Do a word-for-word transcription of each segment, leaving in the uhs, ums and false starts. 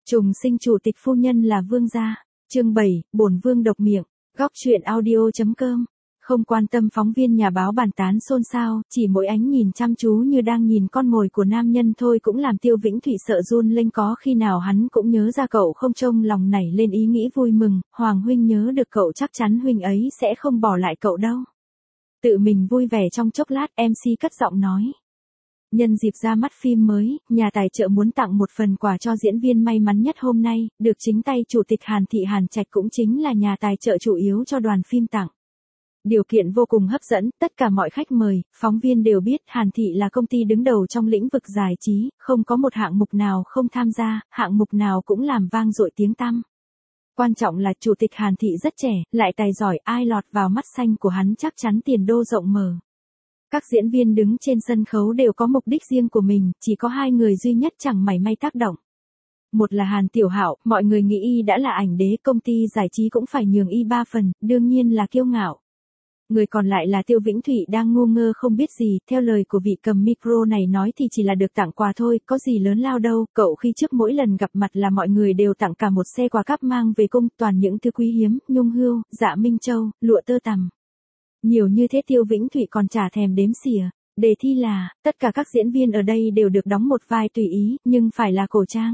Trùng sinh chủ tịch phu nhân là vương gia. Chương bảy, bổn vương độc miệng. Góc truyện audio.com. Không quan tâm phóng viên nhà báo bàn tán xôn xao, chỉ mỗi ánh nhìn chăm chú như đang nhìn con mồi của nam nhân thôi cũng làm Tiêu Vĩnh Thụy sợ run lên. Có khi nào hắn cũng nhớ ra cậu không, trông lòng nảy lên ý nghĩ vui mừng, Hoàng huynh nhớ được cậu chắc chắn huynh ấy sẽ không bỏ lại cậu đâu. Tự mình vui vẻ trong chốc lát, em xê cất giọng nói. Nhân dịp ra mắt phim mới, nhà tài trợ muốn tặng một phần quà cho diễn viên may mắn nhất hôm nay, được chính tay chủ tịch Hàn Thị Hàn Trạch cũng chính là nhà tài trợ chủ yếu cho đoàn phim tặng. Điều kiện vô cùng hấp dẫn, tất cả mọi khách mời, phóng viên đều biết Hàn Thị là công ty đứng đầu trong lĩnh vực giải trí, không có một hạng mục nào không tham gia, hạng mục nào cũng làm vang dội tiếng tăm. Quan trọng là chủ tịch Hàn Thị rất trẻ, lại tài giỏi, ai lọt vào mắt xanh của hắn chắc chắn tiền đô rộng mở. Các diễn viên đứng trên sân khấu đều có mục đích riêng của mình, chỉ có hai người duy nhất chẳng mảy may tác động. Một là Hàn Tiểu Hạo, mọi người nghĩ y đã là ảnh đế, công ty giải trí cũng phải nhường y ba phần, đương nhiên là kiêu ngạo. Người còn lại là Tiêu Vĩnh Thụy đang ngu ngơ không biết gì, theo lời của vị cầm micro này nói thì chỉ là được tặng quà thôi, có gì lớn lao đâu, cậu khi trước mỗi lần gặp mặt là mọi người đều tặng cả một xe quà cáp mang về cung, toàn những thứ quý hiếm, nhung hươu, dạ minh châu, lụa tơ tằm. Nhiều như thế Tiêu Vĩnh Thụy còn chả thèm đếm xỉa. Đề thi là, tất cả các diễn viên ở đây đều được đóng một vai tùy ý, nhưng phải là cổ trang.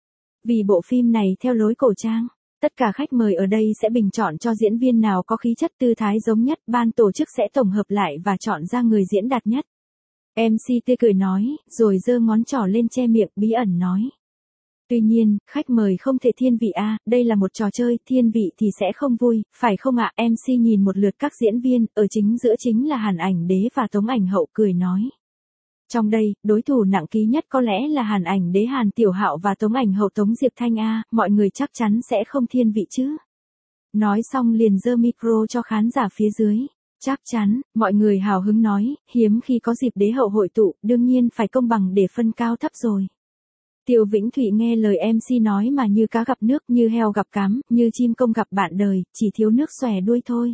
Vì bộ phim này theo lối cổ trang, tất cả khách mời ở đây sẽ bình chọn cho diễn viên nào có khí chất tư thái giống nhất, ban tổ chức sẽ tổng hợp lại và chọn ra người diễn đạt nhất. em xê tươi cười nói, rồi giơ ngón trỏ lên che miệng, bí ẩn nói. Tuy nhiên, khách mời không thể thiên vị a, đây là một trò chơi, thiên vị thì sẽ không vui, phải không ạ? em xê nhìn một lượt các diễn viên, ở chính giữa chính là Hàn Ảnh Đế và Tống Ảnh Hậu, cười nói. Trong đây, đối thủ nặng ký nhất có lẽ là Hàn Ảnh Đế Hàn Tiểu Hạo và Tống Ảnh Hậu Tống Diệp Thanh a, mọi người chắc chắn sẽ không thiên vị chứ. Nói xong liền giơ micro cho khán giả phía dưới. Chắc chắn, mọi người hào hứng nói, hiếm khi có dịp đế hậu hội tụ, đương nhiên phải công bằng để phân cao thấp rồi. Tiêu Vĩnh Thụy nghe lời em xê nói mà như cá gặp nước, như heo gặp cám, như chim công gặp bạn đời, chỉ thiếu nước xòe đuôi thôi.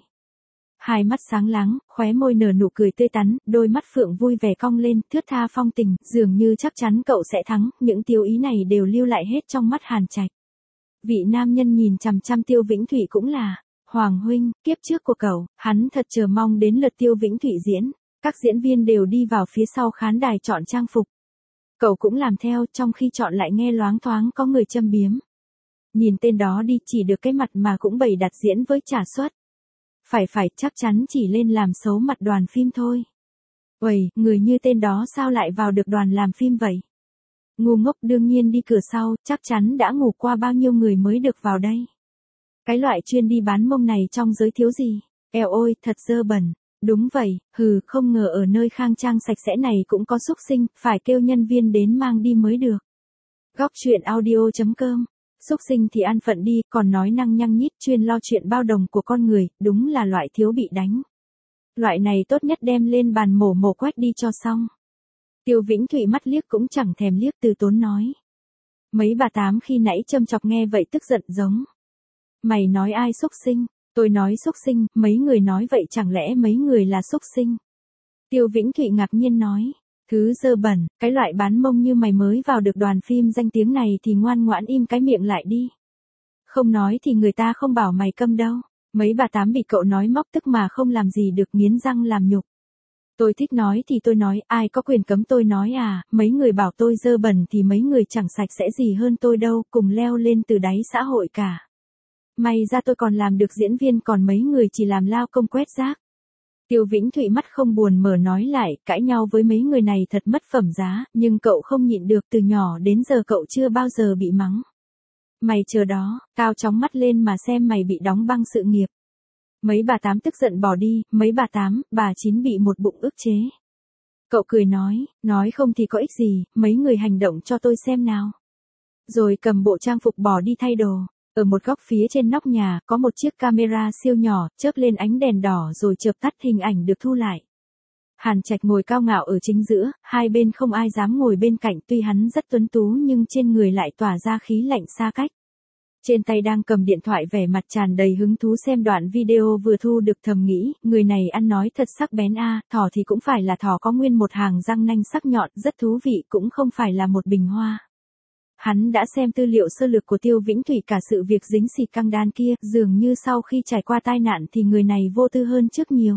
Hai mắt sáng láng, khóe môi nở nụ cười tươi tắn, đôi mắt phượng vui vẻ cong lên, thướt tha phong tình, dường như chắc chắn cậu sẽ thắng, những tiêu ý này đều lưu lại hết trong mắt Hàn Trạch. Vị nam nhân nhìn chằm chằm Tiêu Vĩnh Thụy cũng là, Hoàng huynh, kiếp trước của cậu, hắn thật chờ mong đến lượt Tiêu Vĩnh Thụy diễn, các diễn viên đều đi vào phía sau khán đài chọn trang phục. Cậu cũng làm theo, trong khi chọn lại nghe loáng thoáng có người châm biếm. Nhìn tên đó đi, chỉ được cái mặt mà cũng bày đặt diễn với trả suất. Phải phải, chắc chắn chỉ lên làm xấu mặt đoàn phim thôi. Uầy, người như tên đó sao lại vào được đoàn làm phim vậy? Ngu ngốc, đương nhiên đi cửa sau, chắc chắn đã ngủ qua bao nhiêu người mới được vào đây. Cái loại chuyên đi bán mông này trong giới thiếu gì? Eo ôi, thật dơ bẩn. Đúng vậy, hừ, không ngờ ở nơi khang trang sạch sẽ này cũng có xúc sinh, phải kêu nhân viên đến mang đi mới được. Góc truyện audio.com. Xúc sinh thì ăn phận đi, còn nói năng nhăng nhít chuyên lo chuyện bao đồng của con người, đúng là loại thiếu bị đánh. Loại này tốt nhất đem lên bàn mổ mổ quét đi cho xong. Tiêu Vĩnh Thụy mắt liếc cũng chẳng thèm liếc, từ tốn nói. Mấy bà tám khi nãy châm chọc nghe vậy tức giận giống. Mày nói ai xúc sinh? Tôi nói xúc sinh, mấy người nói vậy chẳng lẽ mấy người là xúc sinh? Tiêu Vĩnh Thụy ngạc nhiên nói. Thứ dơ bẩn, cái loại bán mông như mày mới vào được đoàn phim danh tiếng này thì ngoan ngoãn im cái miệng lại đi. Không nói thì người ta không bảo mày câm đâu. Mấy bà tám bị cậu nói móc tức mà không làm gì được, nghiến răng làm nhục. Tôi thích nói thì tôi nói, ai có quyền cấm tôi nói à, mấy người bảo tôi dơ bẩn thì mấy người chẳng sạch sẽ gì hơn tôi đâu, cùng leo lên từ đáy xã hội cả. May ra tôi còn làm được diễn viên, còn mấy người chỉ làm lao công quét rác. Tiêu Vĩnh Thụy mắt không buồn mở nói lại, cãi nhau với mấy người này thật mất phẩm giá, nhưng cậu không nhịn được, từ nhỏ đến giờ cậu chưa bao giờ bị mắng. Mày chờ đó, tao chóng mắt lên mà xem mày bị đóng băng sự nghiệp. Mấy bà tám tức giận bỏ đi, mấy bà tám, bà chín bị một bụng ức chế. Cậu cười nói, nói không thì có ích gì, mấy người hành động cho tôi xem nào. Rồi cầm bộ trang phục bỏ đi thay đồ. Ở một góc phía trên nóc nhà, có một chiếc camera siêu nhỏ, chớp lên ánh đèn đỏ rồi chợp tắt, hình ảnh được thu lại. Hàn Trạch ngồi cao ngạo ở chính giữa, hai bên không ai dám ngồi bên cạnh, tuy hắn rất tuấn tú nhưng trên người lại tỏa ra khí lạnh xa cách. Trên tay đang cầm điện thoại, vẻ mặt tràn đầy hứng thú xem đoạn video vừa thu được, thầm nghĩ, người này ăn nói thật sắc bén a, thỏ thì cũng phải là thỏ, có nguyên một hàng răng nanh sắc nhọn, rất thú vị, cũng không phải là một bình hoa. Hắn đã xem tư liệu sơ lược của Tiêu Vĩnh Thụy cả sự việc dính xì căng đan kia, dường như sau khi trải qua tai nạn thì người này vô tư hơn trước nhiều.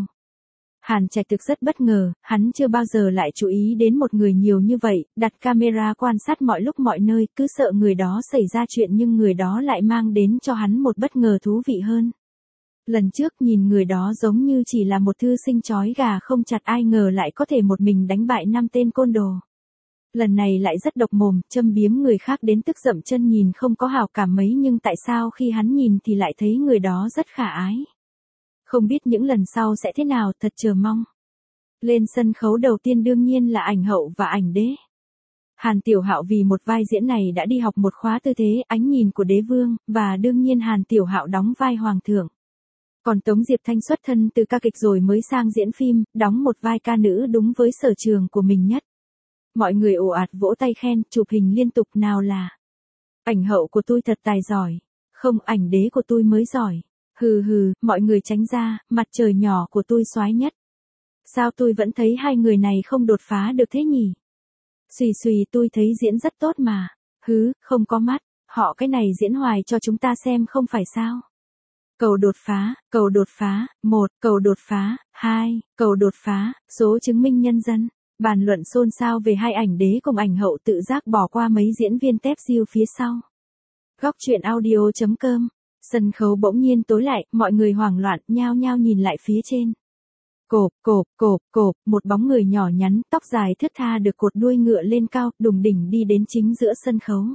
Hàn Trạch thực rất bất ngờ, hắn chưa bao giờ lại chú ý đến một người nhiều như vậy, đặt camera quan sát mọi lúc mọi nơi, cứ sợ người đó xảy ra chuyện nhưng người đó lại mang đến cho hắn một bất ngờ thú vị hơn. Lần trước nhìn người đó giống như chỉ là một thư sinh chói gà không chặt, ai ngờ lại có thể một mình đánh bại năm tên côn đồ. Lần này lại rất độc mồm, châm biếm người khác đến tức dậm chân, nhìn không có hào cảm mấy nhưng tại sao khi hắn nhìn thì lại thấy người đó rất khả ái. Không biết những lần sau sẽ thế nào, thật chờ mong. Lên sân khấu đầu tiên đương nhiên là ảnh hậu và ảnh đế. Hàn Tiểu Hạo vì một vai diễn này đã đi học một khóa tư thế ánh nhìn của đế vương, và đương nhiên Hàn Tiểu Hạo đóng vai hoàng thượng. Còn Tống Diệp Thanh xuất thân từ ca kịch rồi mới sang diễn phim, đóng một vai ca nữ đúng với sở trường của mình nhất. Mọi người ồ ạt vỗ tay khen, chụp hình liên tục, nào là ảnh hậu của tôi thật tài giỏi, không ảnh đế của tôi mới giỏi. Hừ hừ, mọi người tránh ra, mặt trời nhỏ của tôi soái nhất. Sao tôi vẫn thấy hai người này không đột phá được thế nhỉ? Xùy xùy, tôi thấy diễn rất tốt mà. Hứ, không có mắt, họ cái này diễn hoài cho chúng ta xem không phải sao? Cầu đột phá, cầu đột phá, một, cầu đột phá, hai, cầu đột phá, số chứng minh nhân dân. Bàn luận xôn xao về hai ảnh đế cùng ảnh hậu tự giác bỏ qua mấy diễn viên tép diêu phía sau. Góc truyện audio chấm com. Sân khấu bỗng nhiên tối lại, mọi người hoảng loạn, nhao nhao nhìn lại phía trên. Cộp, cộp, cộp, cộp, một bóng người nhỏ nhắn, tóc dài thướt tha được cột đuôi ngựa lên cao, đùng đỉnh đi đến chính giữa sân khấu.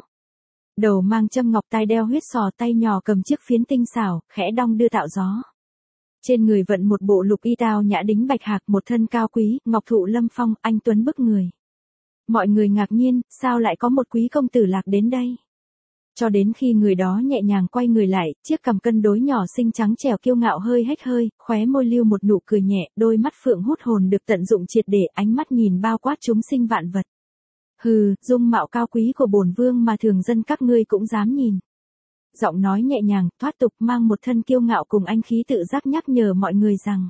Đầu mang châm ngọc, tai đeo huyết sò, tay nhỏ cầm chiếc phiến tinh xảo, khẽ đong đưa tạo gió. Trên người vận một bộ lục y tao nhã đính bạch hạc, một thân cao quý, ngọc thụ lâm phong, anh tuấn bức người. Mọi người ngạc nhiên, sao lại có một quý công tử lạc đến đây? Cho đến khi người đó nhẹ nhàng quay người lại, chiếc cằm cân đối nhỏ xinh trắng trẻo kiêu ngạo hơi hếch hơi, khóe môi lưu một nụ cười nhẹ, đôi mắt phượng hút hồn được tận dụng triệt để, ánh mắt nhìn bao quát chúng sinh vạn vật. Hừ, dung mạo cao quý của bổn vương mà thường dân các ngươi cũng dám nhìn. Giọng nói nhẹ nhàng, thoát tục, mang một thân kiêu ngạo cùng anh khí tự giác nhắc nhở mọi người rằng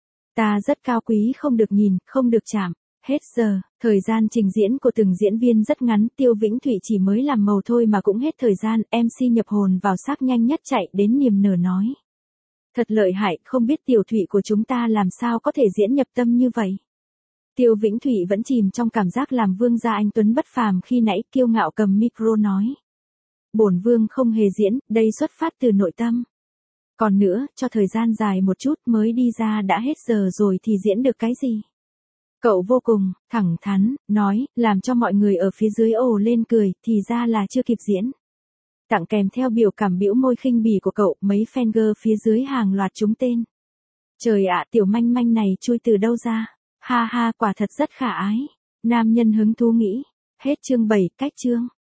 ta rất cao quý, không được nhìn, không được chạm. Hết giờ, thời gian trình diễn của từng diễn viên rất ngắn, Tiêu Vĩnh Thụy chỉ mới làm màu thôi mà cũng hết thời gian, em xê nhập hồn vào xác nhanh nhất chạy đến niềm nở nói. Thật lợi hại, không biết Tiểu Thụy của chúng ta làm sao có thể diễn nhập tâm như vậy. Tiêu Vĩnh Thụy vẫn chìm trong cảm giác làm vương gia anh tuấn bất phàm khi nãy, kiêu ngạo cầm micro nói. Bổn vương không hề diễn, đây xuất phát từ nội tâm. Còn nữa, cho thời gian dài một chút, mới đi ra đã hết giờ rồi thì diễn được cái gì. Cậu vô cùng, thẳng thắn, nói, làm cho mọi người ở phía dưới ồ lên cười, thì ra là chưa kịp diễn. Tặng kèm theo biểu cảm bĩu môi khinh bỉ của cậu, mấy fan girl phía dưới hàng loạt trúng tên. Trời ạ, tiểu manh manh này chui từ đâu ra? Ha ha, quả thật rất khả ái. Nam nhân hứng thú nghĩ. Hết chương bảy, cách chương.